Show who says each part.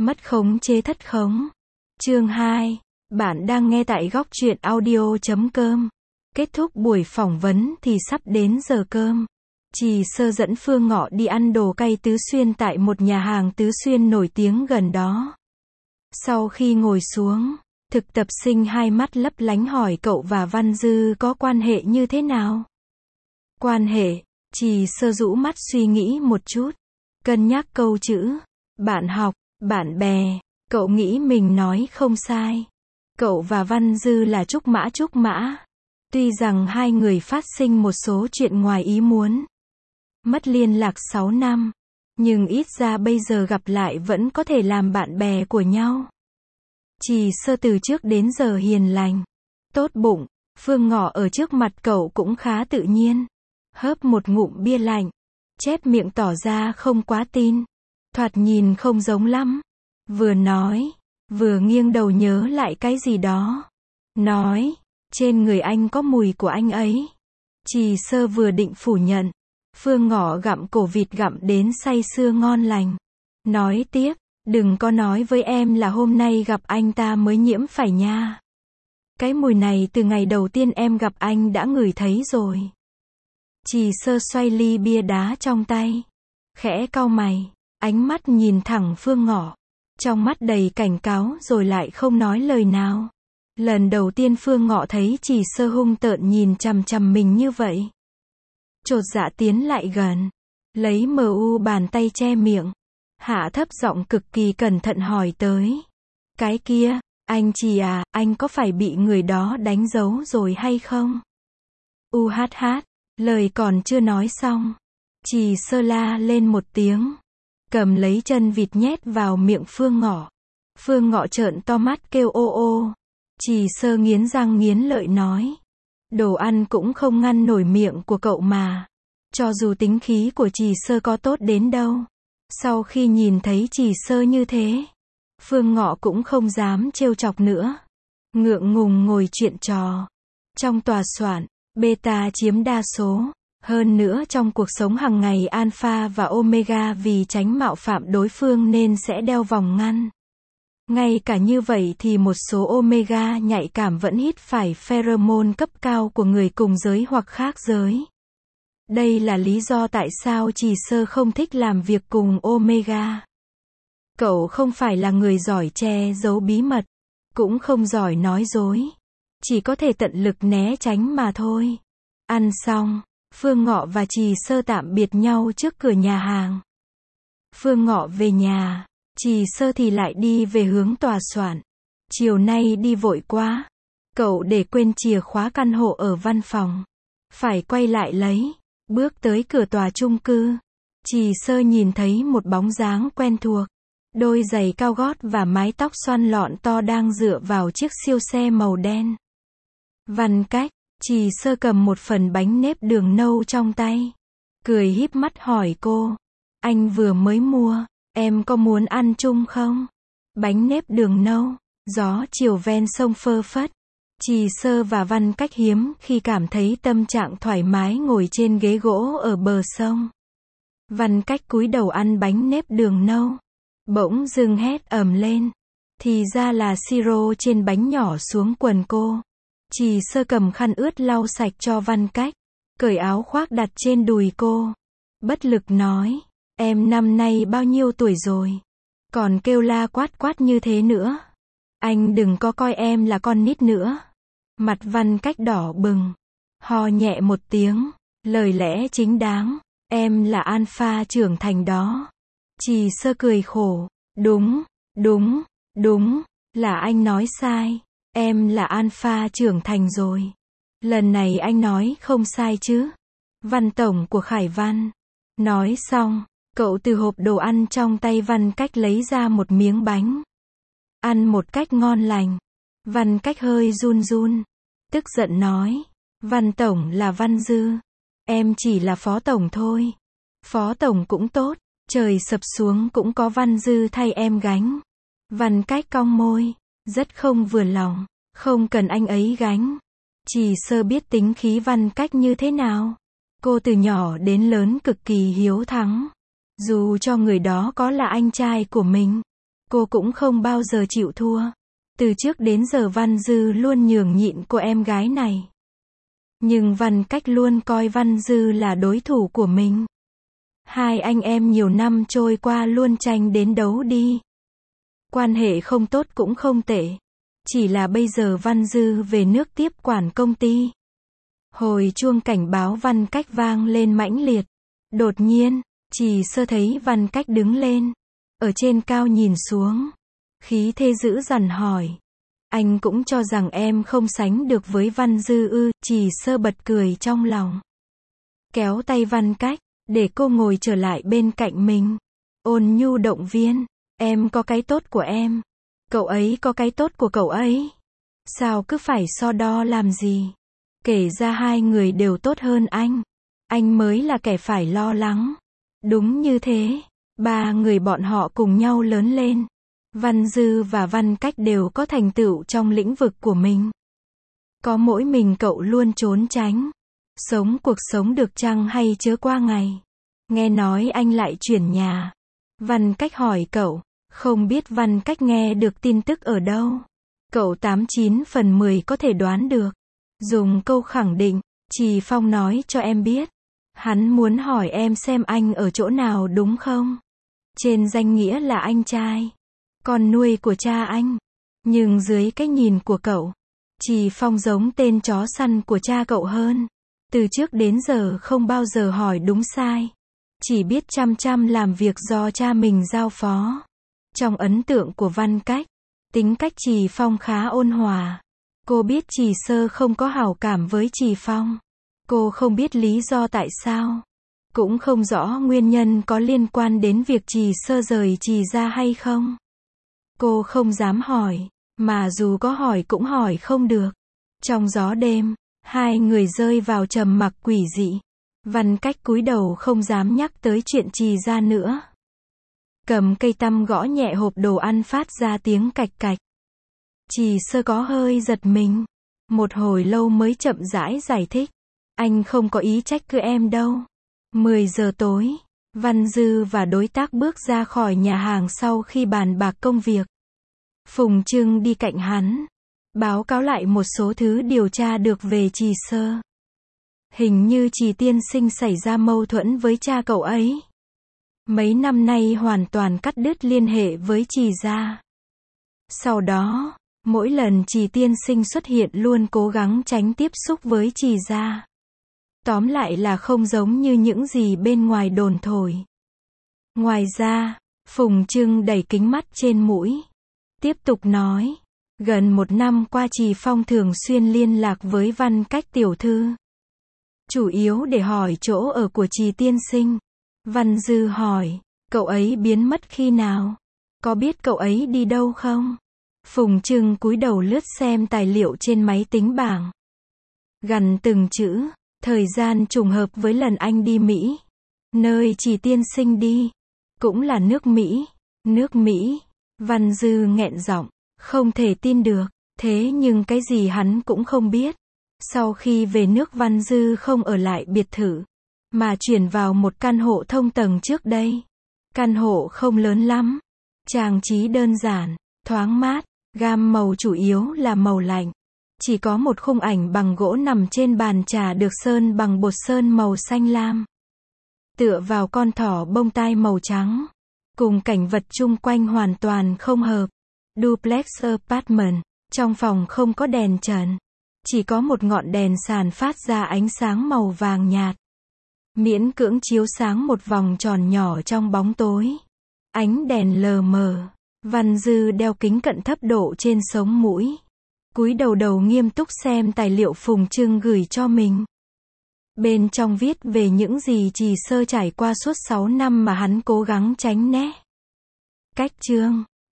Speaker 1: Mất khống chế thất khống. Chương 2. Bạn đang nghe tại góc truyện audio.com. Kết thúc buổi phỏng vấn thì sắp đến giờ cơm. Trì Sơ dẫn Phương Ngọ đi ăn đồ cay Tứ Xuyên tại một nhà hàng Tứ Xuyên nổi tiếng gần đó. Sau khi ngồi xuống, thực tập sinh hai mắt lấp lánh hỏi cậu và Văn Dư có quan hệ như thế nào? Quan hệ, Trì Sơ rũ mắt suy nghĩ một chút. Cân nhắc câu chữ. Bạn học, bạn bè, cậu nghĩ mình nói không sai. Cậu và Văn Dư là trúc mã. Tuy rằng hai người phát sinh một số chuyện ngoài ý muốn. Mất liên lạc 6 năm. Nhưng ít ra bây giờ gặp lại vẫn có thể làm bạn bè của nhau. Trì Sơ từ trước đến giờ hiền lành, tốt bụng. Phương Ngọ ở trước mặt cậu cũng khá tự nhiên. Hớp một ngụm bia lạnh, chép miệng tỏ ra không quá tin. Thoạt nhìn không giống lắm. Vừa nói, vừa nghiêng đầu nhớ lại cái gì đó. Nói, trên người anh có mùi của anh ấy. Trì Sơ vừa định phủ nhận. Phương Ngọ gặm cổ vịt gặm đến say sưa ngon lành. Nói tiếp, đừng có nói với em là hôm nay gặp anh ta mới nhiễm phải nha. Cái mùi này từ ngày đầu tiên em gặp anh đã ngửi thấy rồi. Trì Sơ xoay ly bia đá trong tay. Khẽ cau mày, ánh mắt nhìn thẳng Phương Ngọ. Trong mắt đầy cảnh cáo rồi lại không nói lời nào. Lần đầu tiên Phương Ngọ thấy Trì Sơ hung tợn nhìn chằm chằm mình như vậy. Chột dạ tiến lại gần. Lấy bàn tay che miệng. Hạ thấp giọng cực kỳ cẩn thận hỏi tới. Cái kia, anh Trì à, anh có phải bị người đó đánh dấu rồi hay không? Lời còn chưa nói xong. Trì Sơ la lên một tiếng. Cầm lấy chân vịt nhét vào miệng Phương Ngọ. Phương Ngọ trợn to mắt kêu ô ô. Trì Sơ nghiến răng nghiến lợi nói. Đồ ăn cũng không ngăn nổi miệng của cậu mà. Cho dù tính khí của Trì Sơ có tốt đến đâu. Sau khi nhìn thấy Trì Sơ như thế, Phương Ngọ cũng không dám trêu chọc nữa. Ngượng ngùng ngồi chuyện trò. Trong tòa soạn, beta chiếm đa số. Hơn nữa trong cuộc sống hàng ngày alpha và omega vì tránh mạo phạm đối phương nên sẽ đeo vòng ngăn. Ngay cả như vậy thì một số omega nhạy cảm vẫn hít phải pheromone cấp cao của người cùng giới hoặc khác giới. Đây là lý do tại sao Trì Sơ không thích làm việc cùng omega. Cậu không phải là người giỏi che giấu bí mật, cũng không giỏi nói dối. Chỉ có thể tận lực né tránh mà thôi. Ăn xong, Phương Ngọ và Trì Sơ tạm biệt nhau trước cửa nhà hàng. Phương Ngọ về nhà, Trì Sơ thì lại đi về hướng tòa soạn. Chiều nay đi vội quá. Cậu để quên chìa khóa căn hộ ở văn phòng. Phải quay lại lấy. Bước tới cửa tòa chung cư. Trì Sơ nhìn thấy một bóng dáng quen thuộc. Đôi giày cao gót và mái tóc xoăn lọn to đang dựa vào chiếc siêu xe màu đen. Văn Cách. Trì Sơ cầm một phần bánh nếp đường nâu trong tay. Cười híp mắt hỏi cô. Anh vừa mới mua, em có muốn ăn chung không? Bánh nếp đường nâu, gió chiều ven sông phơ phất. Trì Sơ và Văn Cách hiếm khi cảm thấy tâm trạng thoải mái ngồi trên ghế gỗ ở bờ sông. Văn Cách cúi đầu ăn bánh nếp đường nâu. Bỗng dưng hét ầm lên. Thì ra là siro trên bánh nhỏ xuống quần cô. Trì Sơ cầm khăn ướt lau sạch cho Văn Cách. Cởi áo khoác đặt trên đùi cô. Bất lực nói. Em năm nay bao nhiêu tuổi rồi? Còn kêu la quát quát như thế nữa. Anh đừng có coi em là con nít nữa. Mặt Văn Cách đỏ bừng. Ho nhẹ một tiếng. Lời lẽ chính đáng. Em là alpha trưởng thành đó. Trì Sơ cười khổ. Đúng. Là anh nói sai. Em là alpha trưởng thành rồi. Lần này anh nói không sai chứ. Văn tổng của Khải Văn. Nói xong, cậu từ hộp đồ ăn trong tay Văn Cách lấy ra một miếng bánh. Ăn một cách ngon lành. Văn Cách hơi run. Tức giận nói. Văn tổng là Văn Dư. Em chỉ là phó tổng thôi. Phó tổng cũng tốt. Trời sập xuống cũng có Văn Dư thay em gánh. Văn Cách cong môi. Rất không vừa lòng. Không cần anh ấy gánh. Trì Sơ biết tính khí Văn Cách như thế nào. Cô từ nhỏ đến lớn cực kỳ hiếu thắng. Dù cho người đó có là anh trai của mình. Cô cũng không bao giờ chịu thua. Từ trước đến giờ Văn Dư luôn nhường nhịn cô em gái này. Nhưng Văn Cách luôn coi Văn Dư là đối thủ của mình. Hai anh em nhiều năm trôi qua luôn tranh đến đấu đi. Quan hệ không tốt cũng không tệ. Chỉ là bây giờ Văn Dư về nước tiếp quản công ty. Hồi chuông cảnh báo Văn Cách vang lên mãnh liệt. Đột nhiên, Trì Sơ thấy Văn Cách đứng lên. Ở trên cao nhìn xuống. Khí thế dữ dằn hỏi. Anh cũng cho rằng em không sánh được với Văn Dư ư? Trì Sơ bật cười trong lòng. Kéo tay Văn Cách, để cô ngồi trở lại bên cạnh mình. Ôn nhu động viên. Em có cái tốt của em. Cậu ấy có cái tốt của cậu ấy. Sao cứ phải so đo làm gì? Kể ra hai người đều tốt hơn anh. Anh mới là kẻ phải lo lắng. Đúng như thế. Ba người bọn họ cùng nhau lớn lên. Văn Dư và Văn Cách đều có thành tựu trong lĩnh vực của mình. Có mỗi mình cậu luôn trốn tránh. Sống cuộc sống được chăng hay chớ qua ngày. Nghe nói anh lại chuyển nhà. Văn Cách hỏi cậu. Không biết Văn Cách nghe được tin tức ở đâu. Cậu 89/10 có thể đoán được. Dùng câu khẳng định. Trì Phong nói cho em biết. Hắn muốn hỏi em xem anh ở chỗ nào đúng không? Trên danh nghĩa là anh trai. Con nuôi của cha anh. Nhưng dưới cái nhìn của cậu, Trì Phong giống tên chó săn của cha cậu hơn. Từ trước đến giờ không bao giờ hỏi đúng sai. Chỉ biết chăm chăm làm việc do cha mình giao phó. Trong ấn tượng của Văn Cách, tính cách Trì Phong khá ôn hòa. Cô biết Trì Sơ không có hảo cảm với Trì Phong. Cô không biết lý do tại sao. Cũng không rõ nguyên nhân có liên quan đến việc Trì Sơ rời Trì ra hay không. Cô không dám hỏi, mà dù có hỏi cũng hỏi không được. Trong gió đêm, hai người rơi vào trầm mặc quỷ dị. Văn Cách cúi đầu không dám nhắc tới chuyện Trì ra nữa. Cầm cây tăm gõ nhẹ hộp đồ ăn phát ra tiếng cạch cạch. Trì Sơ có hơi giật mình. Một hồi lâu mới chậm rãi giải thích. Anh không có ý trách cứ em đâu. 10 giờ tối, Văn Dư và đối tác bước ra khỏi nhà hàng sau khi bàn bạc công việc. Phùng Trưng đi cạnh hắn. Báo cáo lại một số thứ điều tra được về Trì Sơ. Hình như Trì tiên sinh xảy ra mâu thuẫn với cha cậu ấy. Mấy năm nay hoàn toàn cắt đứt liên hệ với Trì gia. Sau đó, mỗi lần Trì tiên sinh xuất hiện luôn cố gắng tránh tiếp xúc với Trì gia. Tóm lại là không giống như những gì bên ngoài đồn thổi. Ngoài ra, Phùng Trưng đẩy kính mắt trên mũi. Tiếp tục nói, gần 1 năm qua Trì Phong thường xuyên liên lạc với Văn Cách tiểu thư. Chủ yếu để hỏi chỗ ở của Trì tiên sinh. Văn Dư hỏi, cậu ấy biến mất khi nào? Có biết cậu ấy đi đâu không? Phùng Trưng cúi đầu lướt xem tài liệu trên máy tính bảng. Gằn từng chữ, thời gian trùng hợp với lần anh đi Mỹ. Nơi Trì tiên sinh đi, cũng là nước Mỹ. Nước Mỹ. Văn Dư nghẹn giọng, không thể tin được. Thế nhưng cái gì hắn cũng không biết. Sau khi về nước Văn Dư không ở lại biệt thự, mà chuyển vào một căn hộ thông tầng trước đây. Căn hộ không lớn lắm. Trang trí đơn giản, thoáng mát, gam màu chủ yếu là màu lạnh. Chỉ có một khung ảnh bằng gỗ nằm trên bàn trà được sơn bằng bột sơn màu xanh lam. Tựa vào con thỏ bông tai màu trắng. Cùng cảnh vật chung quanh hoàn toàn không hợp. Duplex apartment. Trong phòng không có đèn trần. Chỉ có một ngọn đèn sàn phát ra ánh sáng màu vàng nhạt. Miễn cưỡng chiếu sáng một vòng tròn nhỏ trong bóng tối. Ánh đèn lờ mờ. Văn Dư đeo kính cận thấp độ trên sống mũi. Cúi đầu nghiêm túc xem tài liệu Phùng Trưng gửi cho mình. Bên trong viết về những gì Trì Sơ trải qua suốt 6 năm mà hắn cố gắng tránh né. Cách chương